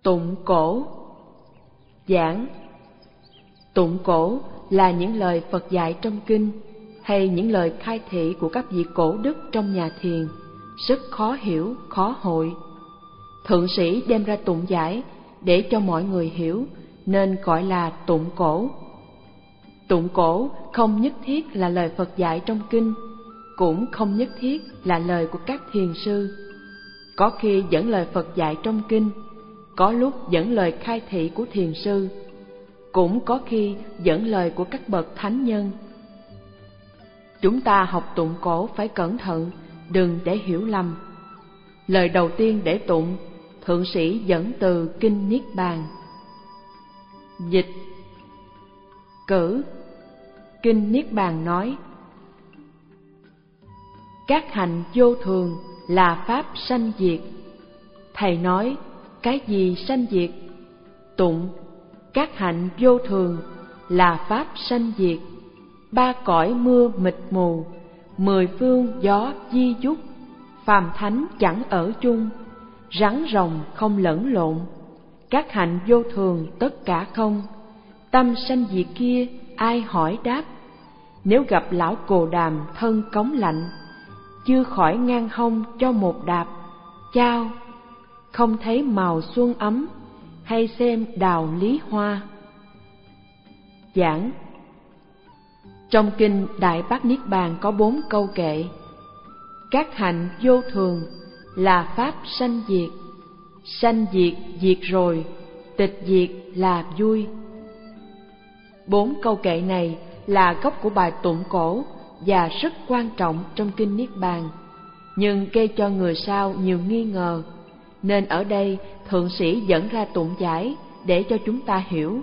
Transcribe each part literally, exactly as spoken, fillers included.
Tụng cổ. Giảng. Tụng cổ là những lời Phật dạy trong kinh hay những lời khai thị của các vị cổ đức trong nhà thiền, rất khó hiểu, khó hội. Thượng sĩ đem ra tụng giải để cho mọi người hiểu, nên gọi là tụng cổ. Tụng cổ không nhất thiết là lời Phật dạy trong kinh, cũng không nhất thiết là lời của các thiền sư. Có khi dẫn lời Phật dạy trong kinh, có lúc dẫn lời khai thị của thiền sư, cũng có khi dẫn lời của các bậc thánh nhân. Chúng ta học tụng cổ phải cẩn thận, đừng để hiểu lầm. Lời đầu tiên để tụng, thượng sĩ dẫn từ Kinh Niết Bàn. Dịch. Cử. Kinh Niết Bàn nói: các hạnh vô thường là pháp sanh diệt. Thầy nói: cái gì sanh diệt? Tụng: các hạnh vô thường là pháp sanh diệt. Ba cõi mưa mịt mù, mười phương gió di dúc, phàm thánh chẳng ở chung, rắn rồng không lẫn lộn. Các hạnh vô thường tất cả không, tâm sanh diệt kia ai hỏi đáp. Nếu gặp lão Cồ Đàm thân cống lạnh, chưa khỏi ngang hông cho một đạp. Chao, không thấy màu xuân ấm, hay xem đào lý hoa. Giảng. Trong kinh Đại Bát Niết Bàn có bốn câu kệ. Các hạnh vô thường là pháp sanh diệt. Sanh diệt diệt rồi, tịch diệt là vui. Bốn câu kệ này là gốc của bài tụng cổ và rất quan trọng trong kinh Niết Bàn, nhưng gây cho người sau nhiều nghi ngờ, nên ở đây thượng sĩ dẫn ra tụng giải để cho chúng ta hiểu.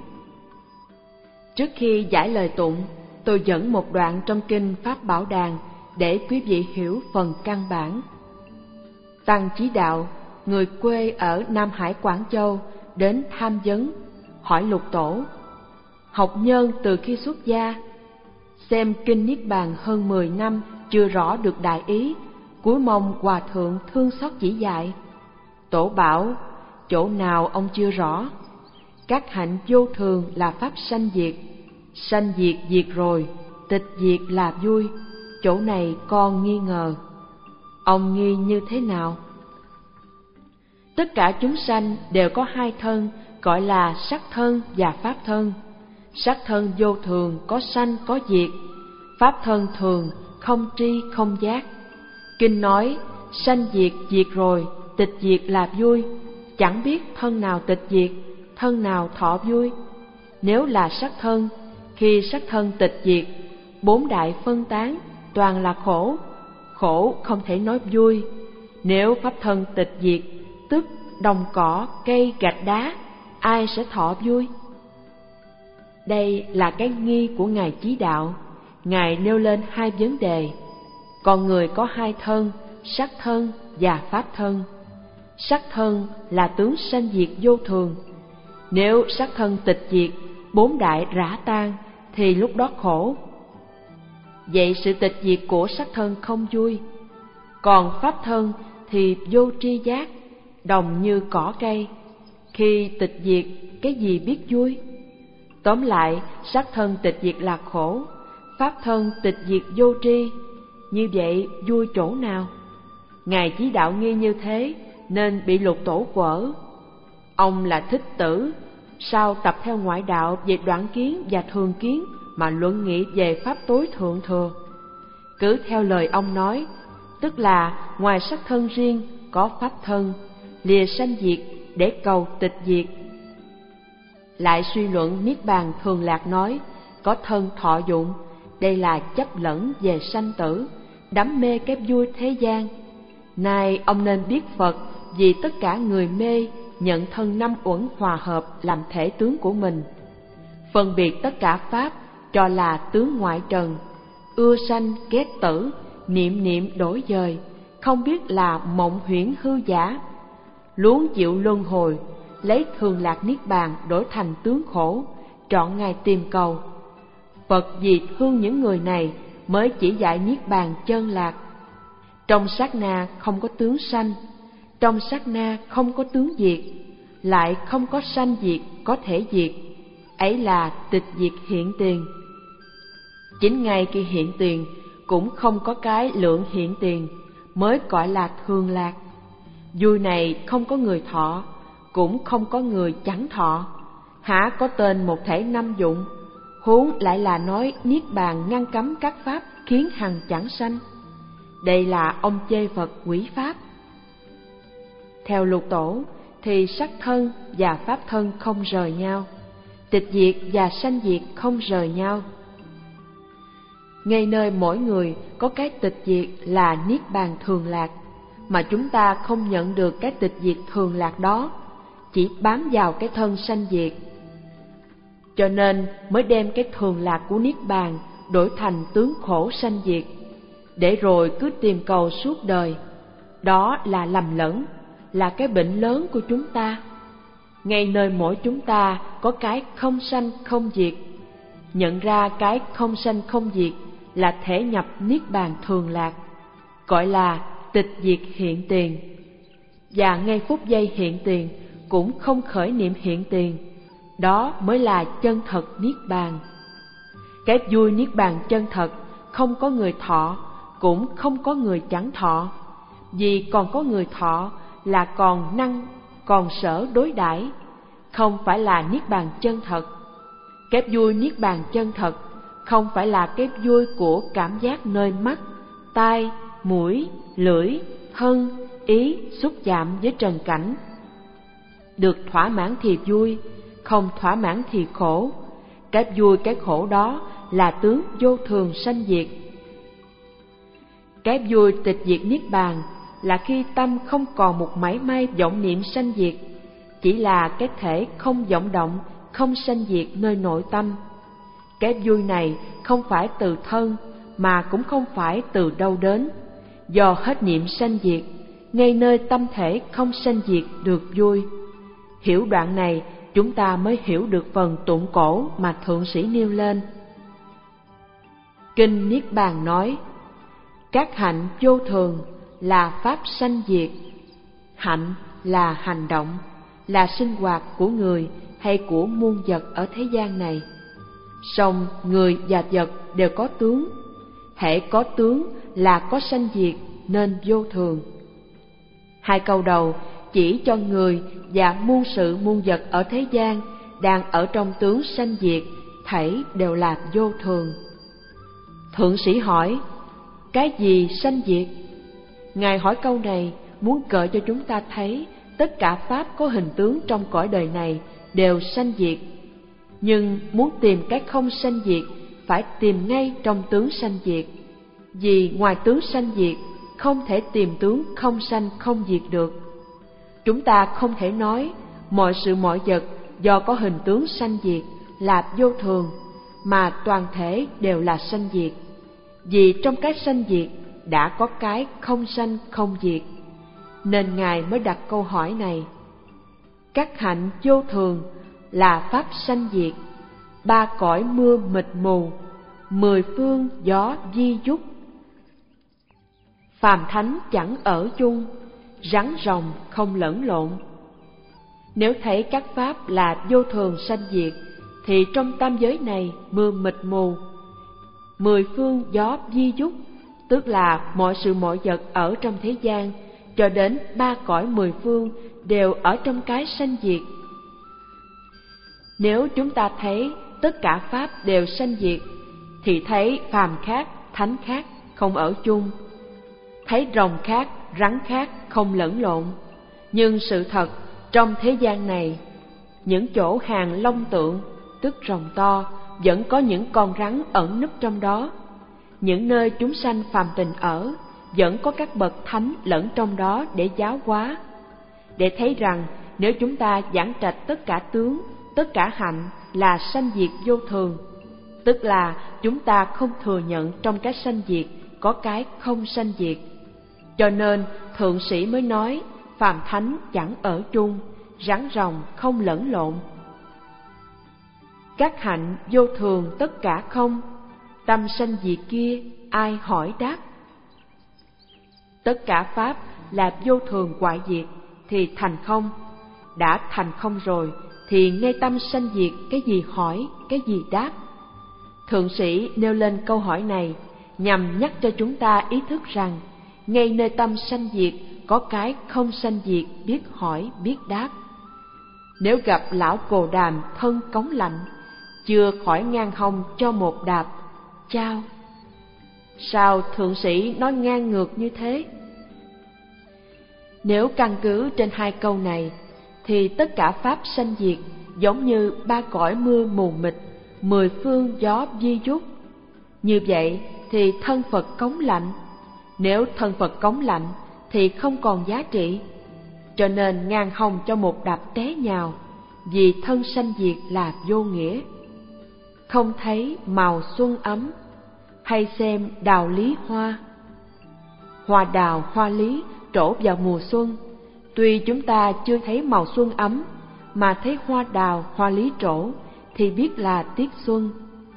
Trước khi giải lời tụng, tôi dẫn một đoạn trong kinh Pháp Bảo Đàn để quý vị hiểu phần căn bản. Tăng Chí Đạo, người quê ở Nam Hải Quảng Châu, đến tham vấn, hỏi Lục Tổ. Học nhân từ khi xuất gia, xem kinh Niết Bàn hơn mười năm chưa rõ được đại ý, cúi mong Hòa Thượng thương xót chỉ dạy. Tổ bảo: chỗ nào ông chưa rõ? Các hạnh vô thường là pháp sanh diệt. Sanh diệt diệt rồi, tịch diệt là vui. Chỗ này con nghi ngờ. Ông nghi như thế nào? Tất cả chúng sanh đều có hai thân, gọi là sắc thân và pháp thân. Sắc thân vô thường, có sanh có diệt. Pháp thân thường, không tri không giác. Kinh nói sanh diệt diệt rồi, tịch diệt là vui. Chẳng biết thân nào tịch diệt, thân nào thọ vui. Nếu là sắc thân, khi sắc thân tịch diệt, bốn đại phân tán, toàn là khổ. Khổ không thể nói vui. Nếu pháp thân tịch diệt, tức đồng cỏ, cây, gạch đá, ai sẽ thọ vui? Đây là cái nghi của Ngài Chí Đạo. Ngài nêu lên hai vấn đề. Con người có hai thân, sắc thân và pháp thân. Sắc thân là tướng sanh diệt vô thường. Nếu sắc thân tịch diệt, bốn đại rã tan, thì lúc đó khổ. Vậy sự tịch diệt của sắc thân không vui. Còn pháp thân thì vô tri giác, đồng như cỏ cây. Khi tịch diệt, cái gì biết vui? Tóm lại, sắc thân tịch diệt là khổ, pháp thân tịch diệt vô tri. Như vậy vui chỗ nào? Ngài Chí Đạo nghi như thế nên bị Lục Tổ quở. Ông là Thích Tử, sao tập theo ngoại đạo về đoạn kiến và thường kiến mà luận nghị về pháp tối thượng thừa? Cứ theo lời ông nói, tức là ngoài sắc thân riêng có pháp thân, lìa sanh diệt để cầu tịch diệt. Lại suy luận Niết Bàn Thường Lạc nói có thân thọ dụng, đây là chấp lẫn về sanh tử, đắm mê cái vui thế gian. Nay ông nên biết Phật, vì tất cả người mê nhận thân năm uẩn hòa hợp làm thể tướng của mình, phân biệt tất cả pháp cho là tướng ngoại trần, ưa sanh ghét tử, niệm niệm đổi dời, không biết là mộng huyễn hư giả, luống chịu luân hồi, lấy thường lạc niết bàn đổi thành tướng khổ, trọn ngày tìm cầu. Phật vì thương những người này mới chỉ dạy niết bàn chân lạc. Trong sát na không có tướng sanh, trong sát na không có tướng diệt. lại không có sanh diệt có thể diệt, ấy là tịch diệt hiện tiền. Chính ngay khi hiện tiền cũng không có cái lượng hiện tiền mới gọi là thường lạc. Vui này không có người thọ, cũng không có người chẳng thọ, há có tên một thể năm dụng, huống lại là nói niết bàn ngăn cấm các pháp khiến hằng chẳng sanh. Đây là ông chê Phật quỷ pháp. Theo Lục Tổ thì sắc thân và pháp thân không rời nhau, tịch diệt và sanh diệt không rời nhau. Ngay nơi mỗi người có cái tịch diệt là niết bàn thường lạc, mà chúng ta không nhận được cái tịch diệt thường lạc đó, chỉ bám vào cái thân sanh diệt. Cho nên mới đem cái thường lạc của niết bàn đổi thành tướng khổ sanh diệt, để rồi cứ tìm cầu suốt đời. Đó là lầm lẫn, là cái bệnh lớn của chúng ta. Ngay nơi mỗi chúng ta có cái không sanh không diệt, nhận ra cái không sanh không diệt là thể nhập niết bàn thường lạc, gọi là tịch diệt hiện tiền. Và ngay phút giây hiện tiền cũng không khởi niệm hiện tiền, đó mới là chân thật niết bàn. Cái vui niết bàn chân thật không có người thọ, cũng không có người chẳng thọ, vì còn có người thọ là còn năng, còn sở đối đãi, không phải là niết bàn chân thật. Cái vui niết bàn chân thật không phải là cái vui của cảm giác nơi mắt, tai, mũi, lưỡi, thân, ý xúc chạm với trần cảnh. Được thỏa mãn thì vui, không thỏa mãn thì khổ. Cái vui cái khổ đó là tướng vô thường sanh diệt. Cái vui tịch diệt niết bàn là khi tâm không còn một mảy may vọng niệm sanh diệt, chỉ là cái thể không vọng động, không sanh diệt nơi nội tâm. Cái vui này không phải từ thân, mà cũng không phải từ đâu đến, do hết niệm sanh diệt, ngay nơi tâm thể không sanh diệt được vui. Hiểu đoạn này, chúng ta mới hiểu được phần tụng cổ mà Thượng Sĩ nêu lên. Kinh Niết Bàn nói, các hạnh vô thường là pháp sanh diệt. Hạnh là hành động, là sinh hoạt của người hay của muôn vật ở thế gian này. Song người và vật đều có tướng, hễ có tướng là có sanh diệt nên vô thường. Hai câu đầu chỉ cho người và muôn sự muôn vật ở thế gian đang ở trong tướng sanh diệt, thảy đều là vô thường. Thượng Sĩ hỏi, cái gì sanh diệt? Ngài hỏi câu này muốn gợi cho chúng ta thấy tất cả pháp có hình tướng trong cõi đời này đều sanh diệt. Nhưng muốn tìm cái không sanh diệt phải tìm ngay trong tướng sanh diệt, vì ngoài tướng sanh diệt không thể tìm tướng không sanh không diệt được. Chúng ta không thể nói mọi sự mọi vật do có hình tướng sanh diệt là vô thường, mà toàn thể đều là sanh diệt, vì trong cái sanh diệt đã có cái không sanh không diệt. Nên Ngài mới đặt câu hỏi này. Các hạnh vô thường là pháp sanh diệt, ba cõi mưa mịt mù, mười phương gió di dúc. Phàm thánh chẳng ở chung, rắn rồng không lẫn lộn. Nếu thấy các pháp là vô thường sanh diệt, thì trong tam giới này mưa mịt mù, mười phương gió di dúc, tức là mọi sự mọi vật ở trong thế gian, cho đến ba cõi mười phương đều ở trong cái sanh diệt. Nếu chúng ta thấy tất cả pháp đều sanh diệt, thì thấy phàm khác, thánh khác không ở chung, thấy rồng khác, rắn khác không lẫn lộn. Nhưng sự thật trong thế gian này, những chỗ hàng long tượng, tức rồng to, vẫn có những con rắn ẩn núp trong đó. Những nơi chúng sanh phàm tình ở, vẫn có các bậc thánh lẫn trong đó để giáo hóa. Để thấy rằng nếu chúng ta giảng trạch tất cả tướng, tất cả hạnh là sanh diệt vô thường, tức là chúng ta không thừa nhận trong cái sanh diệt có cái không sanh diệt. Cho nên Thượng Sĩ mới nói phàm thánh chẳng ở chung, rắn rồng không lẫn lộn. Các hạnh vô thường tất cả không, tâm sanh diệt kia ai hỏi đáp. Tất cả pháp là vô thường hoại diệt thì thành không, đã thành không rồi thì ngay tâm sanh diệt, cái gì hỏi, cái gì đáp. Thượng sĩ nêu lên câu hỏi này nhằm nhắc cho chúng ta ý thức rằng ngay nơi tâm sanh diệt có cái không sanh diệt, biết hỏi, biết đáp. Nếu gặp lão Cồ Đàm thân cống lạnh, chưa khỏi ngang hông cho một đạp, chao. Sao thượng sĩ nói ngang ngược như thế? Nếu căn cứ trên hai câu này, thì tất cả pháp sanh diệt giống như ba cõi mưa mù mịt, mười phương gió di dút. Như vậy thì thân Phật cống lạnh. Nếu thân Phật cống lạnh thì không còn giá trị, cho nên ngang hông cho một đạp té nhào, vì thân sanh diệt là vô nghĩa. Không thấy màu xuân ấm, hay xem đào lý hoa. Hoa đào, hoa lý trổ vào mùa xuân, tuy chúng ta chưa thấy màu xuân ấm, mà thấy hoa đào, hoa lý trổ thì biết là tiết xuân.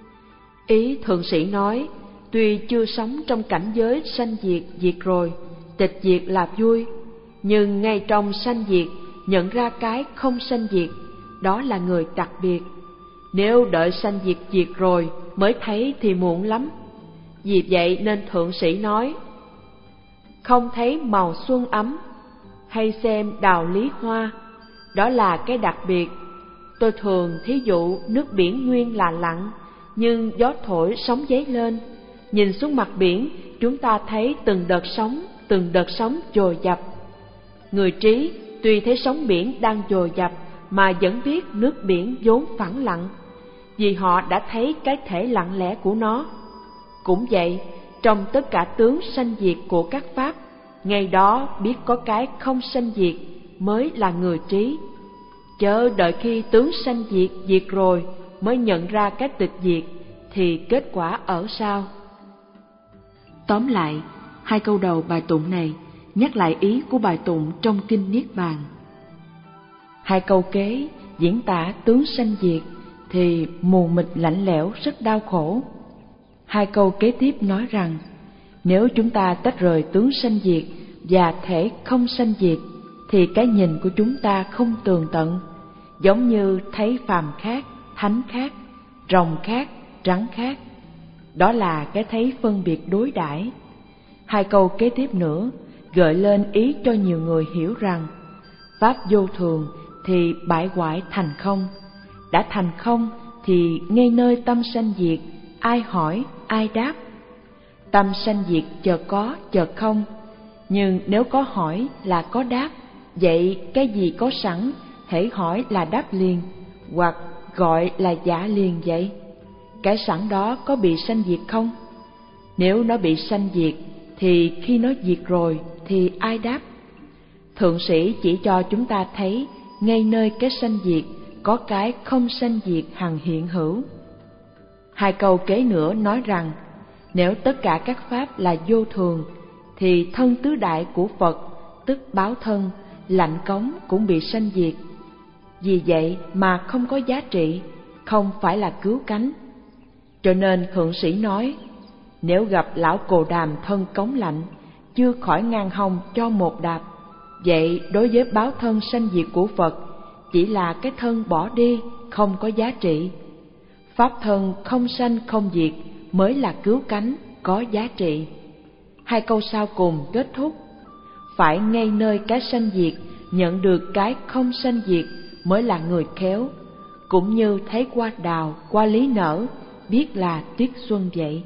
Ý thượng sĩ nói, tuy chưa sống trong cảnh giới sanh diệt diệt rồi, tịch diệt là vui, nhưng ngay trong sanh diệt nhận ra cái không sanh diệt, đó là người đặc biệt. Nếu đợi sanh diệt diệt rồi mới thấy thì muộn lắm. Vì vậy nên thượng sĩ nói, không thấy màu xuân ấm, hay xem đào lý hoa, đó là cái đặc biệt. Tôi thường thí dụ nước biển nguyên là lặng, nhưng gió thổi sóng dấy lên. Nhìn xuống mặt biển, chúng ta thấy từng đợt sóng, từng đợt sóng dồn dập. Người trí tuy thấy sóng biển đang dồn dập mà vẫn biết nước biển vốn phẳng lặng, vì họ đã thấy cái thể lặng lẽ của nó. Cũng vậy, trong tất cả tướng sanh diệt của các pháp, ngay đó biết có cái không sanh diệt mới là người trí. Chớ đợi khi tướng sanh diệt diệt rồi mới nhận ra cái tịch diệt, thì kết quả ở sao? Tóm lại, hai câu đầu bài tụng này nhắc lại ý của bài tụng trong kinh Niết Bàn. Hai câu kế diễn tả tướng sanh diệt thì mù mịt lạnh lẽo rất đau khổ. Hai câu kế tiếp nói rằng nếu chúng ta tách rời tướng sanh diệt và thể không sanh diệt thì cái nhìn của chúng ta không tường tận, giống như thấy phàm khác, thánh khác, rồng khác, rắn khác. Đó là cái thấy phân biệt đối đãi. Hai câu kế tiếp nữa gợi lên ý cho nhiều người hiểu rằng pháp vô thường thì bại hoại thành không. Đã thành không thì ngay nơi tâm sanh diệt, ai hỏi, ai đáp. Tâm sanh diệt chợt có, chợt không. Nhưng nếu có hỏi là có đáp, vậy cái gì có sẵn, hễ hỏi là đáp liền, hoặc gọi là giả liền vậy. Cái sẵn đó có bị sanh diệt không? Nếu nó bị sanh diệt, thì khi nó diệt rồi thì ai đáp? Thượng sĩ chỉ cho chúng ta thấy ngay nơi cái sanh diệt có cái không sanh diệt hằng hiện hữu. Hai câu kế nữa nói rằng nếu tất cả các pháp là vô thường thì thân tứ đại của Phật, tức báo thân, lạnh cống cũng bị sanh diệt. Vì vậy mà không có giá trị, không phải là cứu cánh. Cho nên thượng sĩ nói, nếu gặp lão Cồ Đàm thân cống lạnh, chưa khỏi ngang hông cho một đạp, vậy đối với báo thân sanh diệt của Phật chỉ là cái thân bỏ đi, không có giá trị. Pháp thân không sanh không diệt mới là cứu cánh, có giá trị. Hai câu sau cùng kết thúc, phải ngay nơi cái sanh diệt nhận được cái không sanh diệt mới là người khéo, cũng như thấy hoa đào, hoa lý nở, biết là tiết xuân vậy.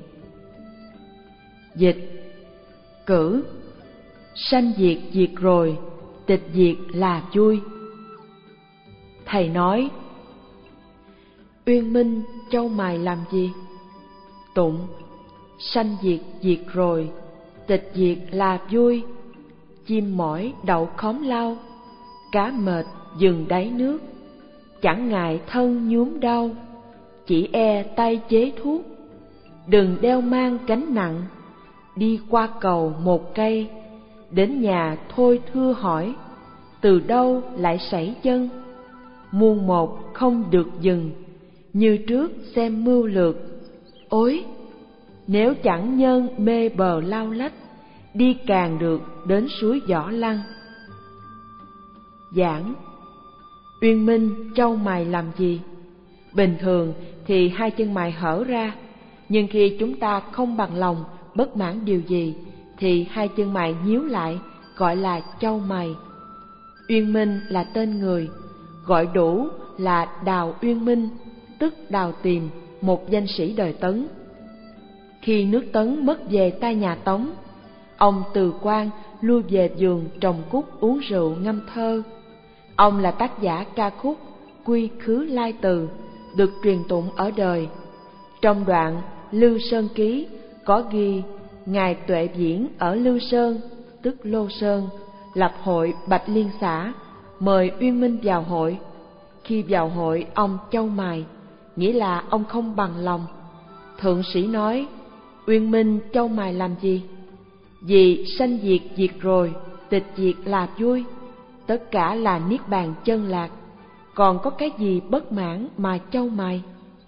Dịch: cử sanh diệt diệt rồi, tịch diệt là vui. Thầy nói: Uyên Minh Châu Mài làm gì? Tụng: sanh diệt diệt rồi, tịch diệt là vui. Chim mỏi đậu khóm lau, cá mệt dừng đáy nước. Chẳng ngại thân nhuốm đau, chỉ e tay chế thuốc. Đừng đeo mang gánh nặng, đi qua cầu một cây. Đến nhà thôi thưa hỏi, từ đâu lại sảy chân? Muôn một không được dừng, như trước xem mưu lược. Ối! Nếu chẳng nhân mê bờ lao lách, đi càng được đến suối Võ Lăng. Giảng: Uyên Minh trâu mày làm gì? Bình thường thì hai chân mày hở ra, nhưng khi chúng ta không bằng lòng, bất mãn điều gì, thì hai chân mày nhíu lại, gọi là trâu mày. Uyên Minh là tên người, gọi đủ là Đào Uyên Minh, tức Đào Tìm, một danh sĩ đời Tấn. Khi nước Tấn mất về tay nhà Tống, ông từ quan lui về vườn trồng cúc uống rượu ngâm thơ. Ông là tác giả ca khúc Quy Khứ Lai Từ, được truyền tụng ở đời. Trong đoạn Lưu Sơn Ký có ghi Ngài Tuệ Diễn ở Lưu Sơn, tức Lô Sơn, lập hội Bạch Liên xã, mời Uyên Minh vào hội. Khi vào hội, ông chau mày, nghĩa là ông không bằng lòng. Thượng sĩ nói: Uyên Minh chau mày làm gì? Vì sanh diệt diệt rồi, tịch diệt là vui, tất cả là niết bàn chân lạc, còn có cái gì bất mãn mà chau mày?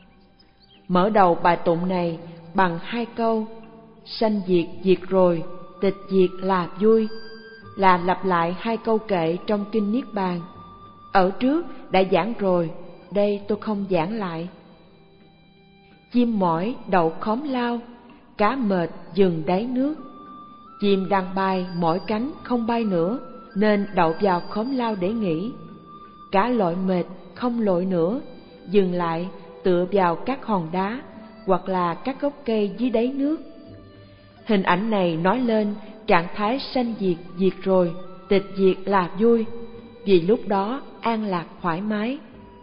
Mở đầu bài tụng này bằng hai câu: sanh diệt diệt rồi, tịch diệt là vui, là lặp lại hai câu kệ trong kinh Niết Bàn. Ở trước đã giảng rồi, đây tôi không giảng lại. Chim mỏi đậu khóm lao, cá mệt dừng đáy nước. Chim đang bay mỏi cánh không bay nữa, nên đậu vào khóm lao để nghỉ. Cá lội mệt không lội nữa, dừng lại tựa vào các hòn đá hoặc là các gốc cây dưới đáy nước. Hình ảnh này nói lên trạng thái sanh diệt diệt rồi, tịch diệt là vui, vì lúc đó an lạc thoải mái.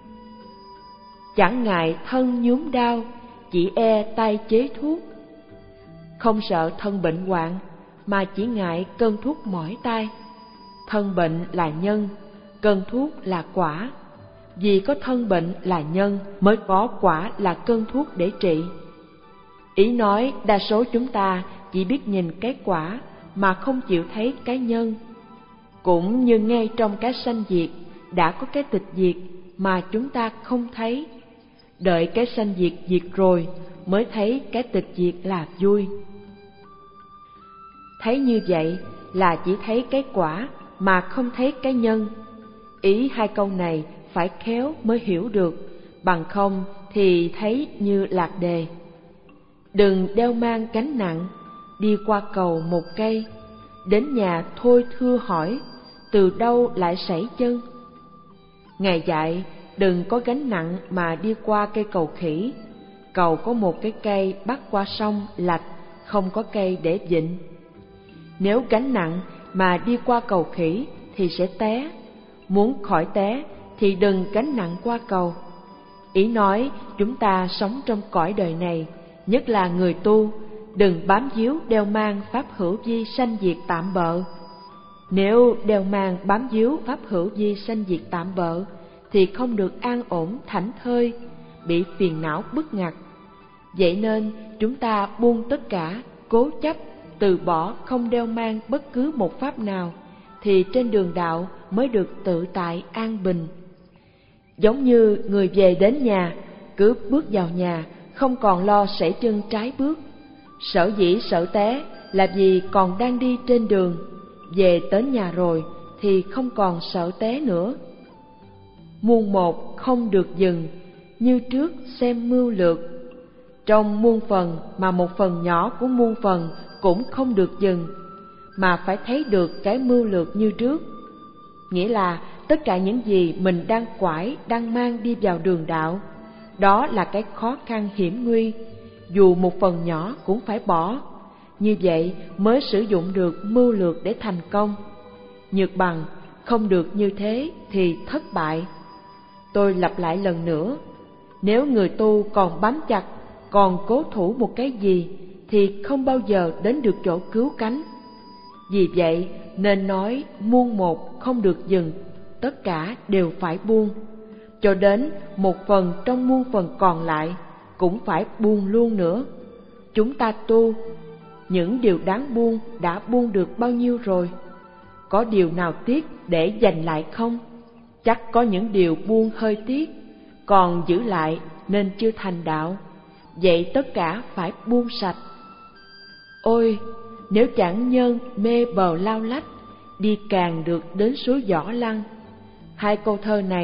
Chẳng ngại thân nhuốm đau, chỉ e tay chế thuốc. Không sợ thân bệnh hoạn, mà chỉ ngại cơn thuốc mỏi tai. Thân bệnh là nhân, cơn thuốc là quả. Vì có thân bệnh là nhân, mới có quả là cơn thuốc để trị. Ý nói đa số chúng ta chỉ biết nhìn cái quả mà không chịu thấy cái nhân. Cũng như ngay trong cái sanh diệt đã có cái tịch diệt mà chúng ta không thấy. Đợi cái sanh diệt diệt rồi mới thấy cái tịch diệt là vui. Thấy như vậy là chỉ thấy cái quả mà không thấy cái nhân. Ý hai câu này phải khéo mới hiểu được, bằng không thì thấy như lạc đề. Đừng đeo mang gánh nặng, đi qua cầu một cây, đến nhà thôi thưa hỏi, từ đâu lại sảy chân. Ngài dạy đừng có gánh nặng mà đi qua cây cầu khỉ. Cầu có một cái cây bắt qua sông lạch, không có cây để vịn. Nếu gánh nặng mà đi qua cầu khỉ thì sẽ té. Muốn khỏi té thì đừng gánh nặng qua cầu. Ý nói chúng ta sống trong cõi đời này, nhất là người tu, đừng bám víu đeo mang pháp hữu vi sanh diệt tạm bợ. Nếu đeo mang bám víu pháp hữu vi sanh diệt tạm bợ thì không được an ổn thảnh thơi, bị phiền não bức ngặt. Vậy nên chúng ta buông tất cả, cố chấp, từ bỏ không đeo mang bất cứ một pháp nào, thì trên đường đạo mới được tự tại an bình. Giống như người về đến nhà, cứ bước vào nhà không còn lo sảy chân trái bước. Sở dĩ sợ té là vì còn đang đi trên đường, về đến nhà rồi thì không còn sợ té nữa. Muôn một không được dừng, như trước xem mưu lược. Trong muôn phần mà một phần nhỏ của muôn phần cũng không được dừng, mà phải thấy được cái mưu lược như trước. Nghĩa là tất cả những gì mình đang quải, đang mang đi vào đường đạo, đó là cái khó khăn hiểm nguy, dù một phần nhỏ cũng phải bỏ. Như vậy mới sử dụng được mưu lược để thành công. Nhược bằng không được như thế thì thất bại. Tôi lặp lại lần nữa, nếu người tu còn bám chặt, còn cố thủ một cái gì thì không bao giờ đến được chỗ cứu cánh. Vì vậy nên nói muôn một không được dừng, tất cả đều phải buông. Cho đến một phần trong muôn phần còn lại cũng phải buông luôn nữa. Chúng ta tu, những điều đáng buông đã buông được bao nhiêu rồi? Có điều nào tiếc để dành lại không? Chắc có những điều buông hơi tiếc, còn giữ lại nên chưa thành đạo. Vậy tất cả phải buông sạch. Ôi, nếu chẳng nhân mê bờ lao lách, đi càng được đến suối Võ Lăng. Hai câu thơ này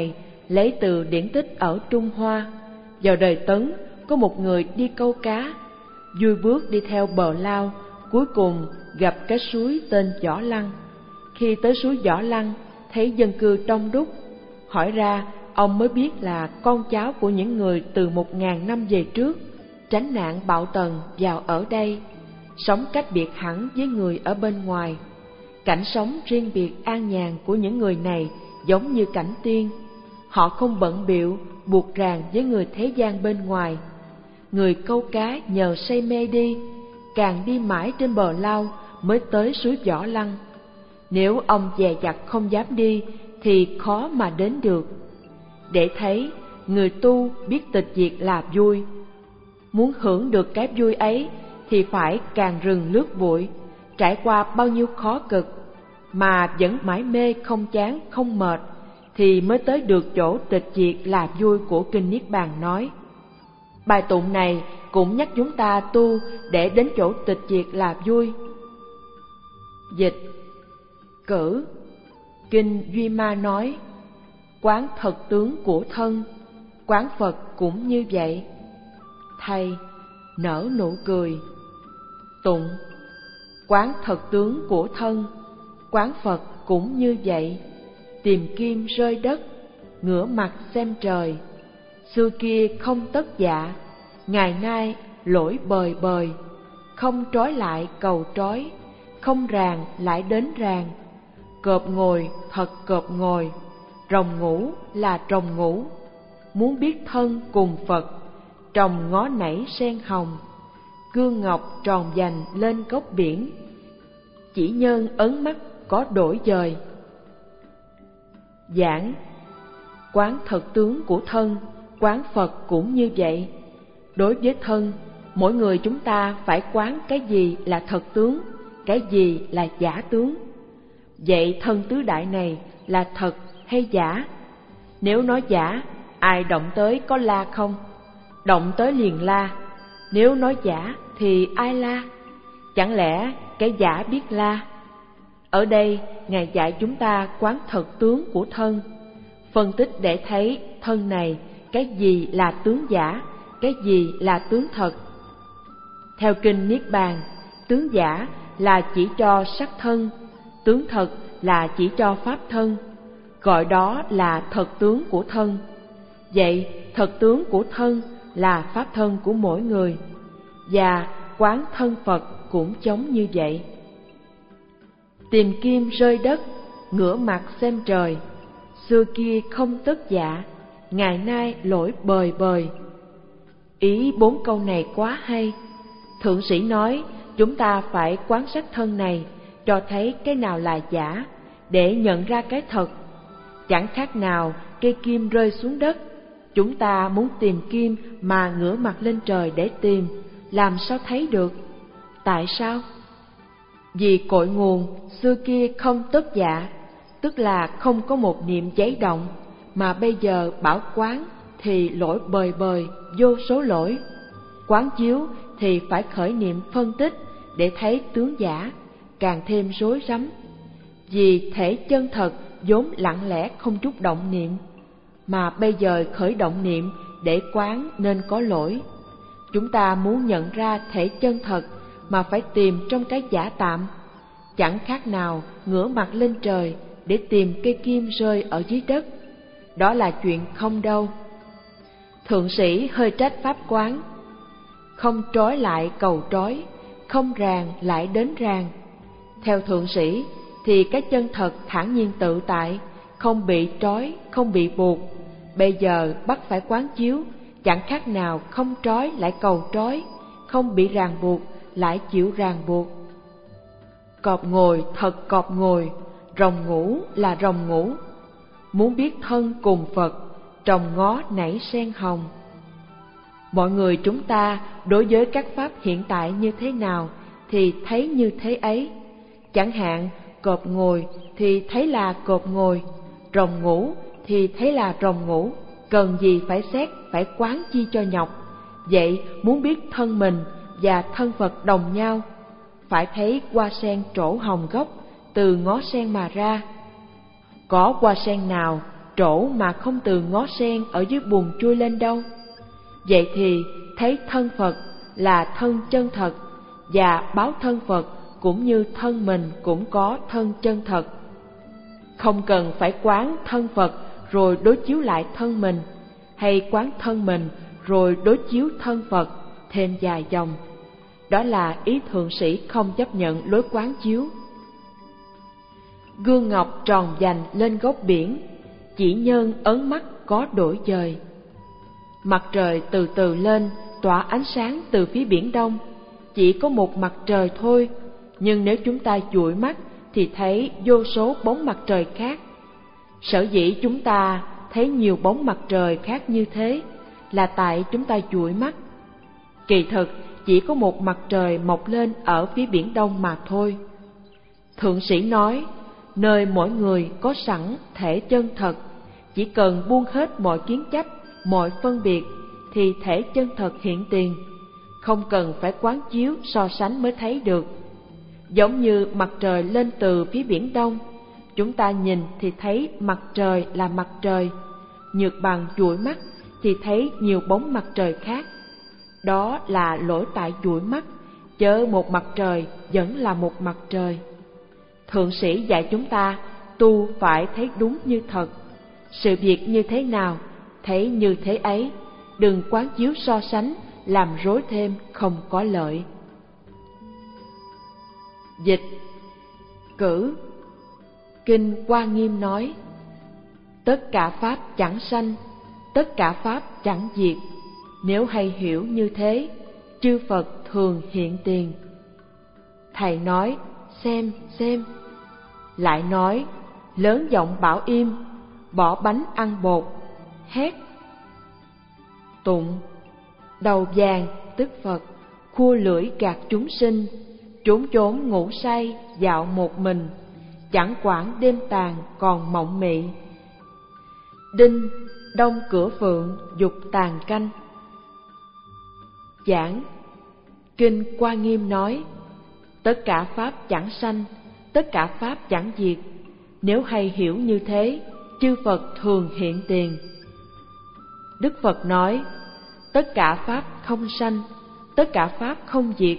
lấy từ điển tích ở Trung Hoa. Vào đời Tấn, có một người đi câu cá, vui bước đi theo bờ lao, cuối cùng gặp cái suối tên Võ Lăng. Khi tới suối Võ Lăng, thấy dân cư đông đúc, hỏi ra ông mới biết là con cháu của những người từ một ngàn năm về trước tránh nạn bạo tần vào ở đây, sống cách biệt hẳn với người ở bên ngoài. Cảnh sống riêng biệt an nhàn của những người này giống như cảnh tiên. Họ không bận bịu buộc ràng với người thế gian bên ngoài. Người câu cá nhờ say mê đi, càng đi mãi trên bờ lao mới tới suối Võ Lăng. Nếu ông dè dặt không dám đi thì khó mà đến được. Để thấy người tu biết tịch diệt là vui. Muốn hưởng được cái vui ấy thì phải càng rừng lướt bụi, trải qua bao nhiêu khó cực mà vẫn mãi mê không chán không mệt, thì mới tới được chỗ tịch diệt là vui của kinh Niết Bàn nói. Bài tụng này cũng nhắc chúng ta tu để đến chỗ tịch diệt là vui. Dịch cử. Kinh Duy Ma nói: quán thật tướng của thân, quán Phật cũng như vậy. Thầy nở nụ cười. Tụng: quán thật tướng của thân, quán Phật cũng như vậy. Tìm kim rơi đất, ngửa mặt xem trời. Xưa kia không tất dạ, ngày nay lỗi bời bời. Không trói lại cầu trói, không ràng lại đến ràng. Cọp ngồi thật cọp ngồi, rồng ngủ là rồng ngủ. Muốn biết thân cùng Phật, trồng ngó nảy sen hồng. Gương ngọc tròn vành lên góc biển, chỉ nhân ấn mắt có đổi dời. Giảng: quán thật tướng của thân, quán Phật cũng như vậy. Đối với thân, mỗi người chúng ta phải quán cái gì là thật tướng, cái gì là giả tướng. Vậy thân tứ đại này là thật hay giả? Nếu nói giả, ai động tới có la không? Động tới liền la. Nếu nói giả thì ai la? Chẳng lẽ cái giả biết la? Ở đây Ngài dạy chúng ta quán thật tướng của thân, phân tích để thấy thân này cái gì là tướng giả, cái gì là tướng thật. Theo kinh Niết Bàn, tướng giả là chỉ cho sắc thân, tướng thật là chỉ cho pháp thân, gọi đó là thật tướng của thân. Vậy thật tướng của thân là pháp thân của mỗi người, và quán thân Phật cũng giống như vậy. Tìm kim rơi đất, ngửa mặt xem trời. Xưa kia không tất dạ, ngày nay lỗi bời bời. Ý bốn câu này quá hay. Thượng sĩ nói chúng ta phải quán sát thân này, cho thấy cái nào là giả, để nhận ra cái thật. Chẳng khác nào cây kim rơi xuống đất. Chúng ta muốn tìm kim mà ngửa mặt lên trời để tìm, làm sao thấy được? Tại sao? Vì cội nguồn xưa kia không tất dạ, tức là không có một niệm giấy động, mà bây giờ bảo quán thì lỗi bời bời, vô số lỗi. Quán chiếu thì phải khởi niệm phân tích để thấy tướng giả, càng thêm rối rắm. Vì thể chân thật vốn lặng lẽ không chút động niệm, mà bây giờ khởi động niệm để quán nên có lỗi. Chúng ta muốn nhận ra thể chân thật mà phải tìm trong cái giả tạm, chẳng khác nào ngửa mặt lên trời để tìm cây kim rơi ở dưới đất. Đó là chuyện không đâu. Thượng sĩ hơi trách pháp quán: không trói lại cầu trói, không ràng lại đến ràng. Theo thượng sĩ thì cái chân thật thản nhiên tự tại, không bị trói, không bị buộc. Bây giờ bắt phải quán chiếu, chẳng khác nào không trói lại cầu trói, không bị ràng buộc lại chịu ràng buộc. Cọp ngồi thật cọp ngồi, rồng ngủ là rồng ngủ. Muốn biết thân cùng Phật, trồng ngó nảy sen hồng. Mọi người chúng ta đối với các pháp hiện tại như thế nào thì thấy như thế ấy. Chẳng hạn cọp ngồi thì thấy là cọp ngồi, rồng ngủ thì thấy là rồng ngủ. Cần gì phải xét, phải quán chi cho nhọc. Vậy muốn biết thân mình và thân Phật đồng nhau, phải thấy hoa sen trổ hồng gốc từ ngó sen mà ra. Có hoa sen nào trổ mà không từ ngó sen ở dưới bùn chui lên đâu. Vậy thì thấy thân Phật là thân chân thật, và báo thân Phật cũng như thân mình cũng có thân chân thật. Không cần phải quán thân Phật rồi đối chiếu lại thân mình, hay quán thân mình rồi đối chiếu thân Phật thêm dài dòng. Đó là ý thượng sĩ không chấp nhận lối quán chiếu. Gương ngọc tròn vành lên góc biển, chỉ nhân ấn mắt có đổi dời. Mặt trời từ từ lên, tỏa ánh sáng từ phía biển đông. Chỉ có một mặt trời thôi, nhưng nếu chúng ta dụi mắt thì thấy vô số bóng mặt trời khác. Sở dĩ chúng ta thấy nhiều bóng mặt trời khác như thế là tại chúng ta dụi mắt. Kỳ thực chỉ có một mặt trời mọc lên ở phía biển đông mà thôi. Thượng sĩ nói, nơi mỗi người có sẵn thể chân thật, chỉ cần buông hết mọi kiến chấp, mọi phân biệt thì thể chân thật hiện tiền, không cần phải quán chiếu so sánh mới thấy được. Giống như mặt trời lên từ phía biển đông, chúng ta nhìn thì thấy mặt trời là mặt trời, nhược bằng dụi mắt thì thấy nhiều bóng mặt trời khác. Đó là lỗi tại dụi mắt, chớ một mặt trời vẫn là một mặt trời. Thượng sĩ dạy chúng ta tu phải thấy đúng như thật, sự việc như thế nào thấy như thế ấy, đừng quán chiếu so sánh làm rối thêm không có lợi. Dịch. Cử. Kinh Hoa Nghiêm nói, tất cả pháp chẳng sanh, tất cả pháp chẳng diệt. Nếu hay hiểu như thế, chư Phật thường hiện tiền. Thầy nói, xem, xem. Lại nói, lớn giọng bảo im, bỏ bánh ăn bột, hét. Tụng. Đầu vàng tức Phật, khua lưỡi gạt chúng sinh, trốn trốn ngủ say dạo một mình, chẳng quản đêm tàn còn mộng mị. Đinh, đông cửa phượng dục tàn canh. Giảng. Kinh Hoa Nghiêm nói, tất cả pháp chẳng sanh, tất cả pháp chẳng diệt. Nếu hay hiểu như thế, chư Phật thường hiện tiền. Đức Phật nói, tất cả pháp không sanh, tất cả pháp không diệt.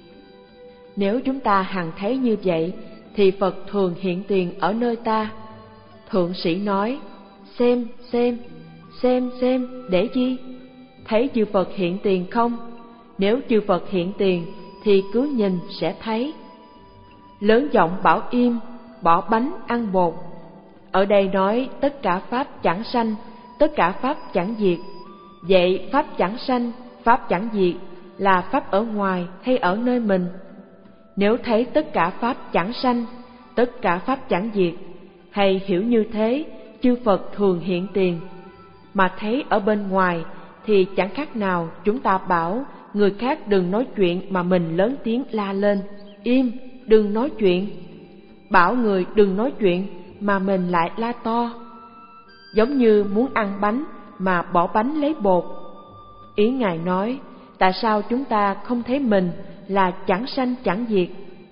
Nếu chúng ta hằng thấy như vậy, thì Phật thường hiện tiền ở nơi ta. Thượng sĩ nói, xem, xem, xem, xem, để chi? Thấy chư Phật hiện tiền không? Nếu chư Phật hiện tiền, thì cứ nhìn sẽ thấy. Lớn giọng bảo im, bỏ bánh ăn bột. Ở đây nói tất cả pháp chẳng sanh, tất cả pháp chẳng diệt. Vậy pháp chẳng sanh, pháp chẳng diệt là pháp ở ngoài hay ở nơi mình? Nếu thấy tất cả pháp chẳng sanh, tất cả pháp chẳng diệt, hay hiểu như thế, chư Phật thường hiện tiền, mà thấy ở bên ngoài thì chẳng khác nào chúng ta bảo người khác đừng nói chuyện mà mình lớn tiếng la lên, im, đừng nói chuyện. Bảo người đừng nói chuyện mà mình lại la to. Giống như muốn ăn bánh mà bỏ bánh lấy bột. Ý Ngài nói, tại sao chúng ta không thấy mình là chẳng sanh chẳng diệt,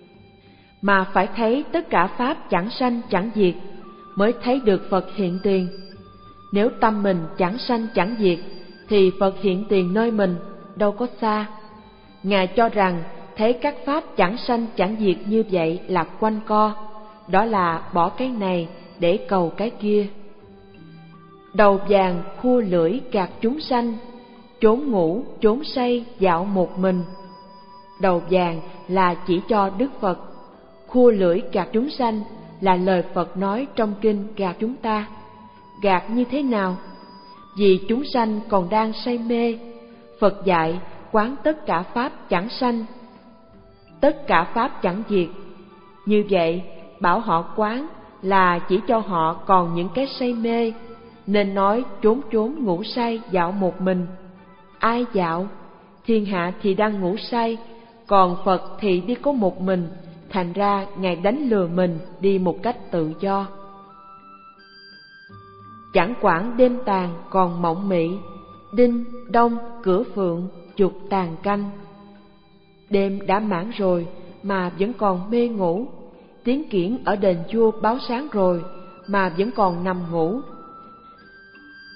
mà phải thấy tất cả pháp chẳng sanh chẳng diệt mới thấy được Phật hiện tiền? Nếu tâm mình chẳng sanh chẳng diệt thì Phật hiện tiền nơi mình đâu có xa. Ngài cho rằng thấy các pháp chẳng sanh chẳng diệt như vậy là quanh co, đó là bỏ cái này để cầu cái kia. Đầu vàng khua lưỡi gạt chúng sanh, trốn ngủ trốn say dạo một mình. Đầu vàng là chỉ cho Đức Phật, khua lưỡi gạt chúng sanh là lời Phật nói trong kinh gạt chúng ta. Gạt như thế nào? Vì chúng sanh còn đang say mê, Phật dạy quán tất cả pháp chẳng sanh, tất cả pháp chẳng diệt. Như vậy, bảo họ quán là chỉ cho họ còn những cái say mê, nên nói trốn trốn ngủ say dạo một mình. Ai dạo? Thiên hạ thì đang ngủ say, còn Phật thì đi có một mình, thành ra Ngài đánh lừa mình đi một cách tự do. Chẳng quản đêm tàn còn mộng mị, đinh, đông, cửa phượng, dục tàn canh. Đêm đã mãn rồi mà vẫn còn mê ngủ, tiếng kiển ở đền chùa báo sáng rồi mà vẫn còn nằm ngủ.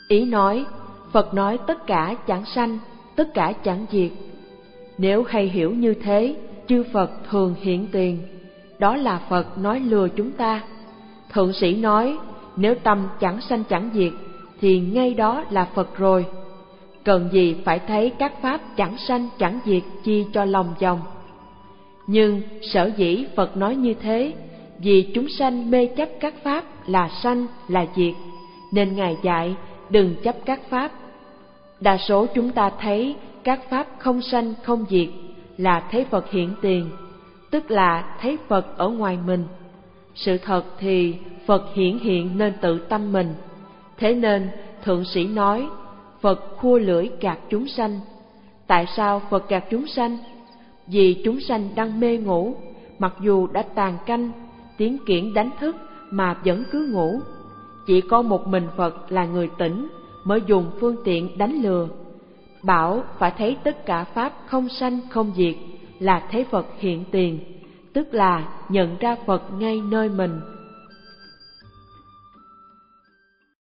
Ý nói, Phật nói tất cả chẳng sanh, tất cả chẳng diệt. Nếu hay hiểu như thế, chư Phật thường hiện tiền, đó là Phật nói lừa chúng ta. Thượng sĩ nói, nếu tâm chẳng sanh chẳng diệt, thì ngay đó là Phật rồi. Cần gì phải thấy các pháp chẳng sanh chẳng diệt chi cho lòng vòng. Nhưng sở dĩ Phật nói như thế, vì chúng sanh mê chấp các pháp là sanh là diệt, nên Ngài dạy đừng chấp các pháp. Đa số chúng ta thấy các pháp không sanh không diệt là thấy Phật hiện tiền, tức là thấy Phật ở ngoài mình. Sự thật thì Phật hiển hiện nên tự tâm mình. Thế nên thượng sĩ nói, Phật khua lưỡi gạt chúng sanh. Tại sao Phật gạt chúng sanh? Vì chúng sanh đang mê ngủ, mặc dù đã tàn canh, tiếng kiển đánh thức mà vẫn cứ ngủ. Chỉ có một mình Phật là người tỉnh mới dùng phương tiện đánh lừa. Bảo phải thấy tất cả pháp không sanh không diệt là thấy Phật hiện tiền, tức là nhận ra Phật ngay nơi mình.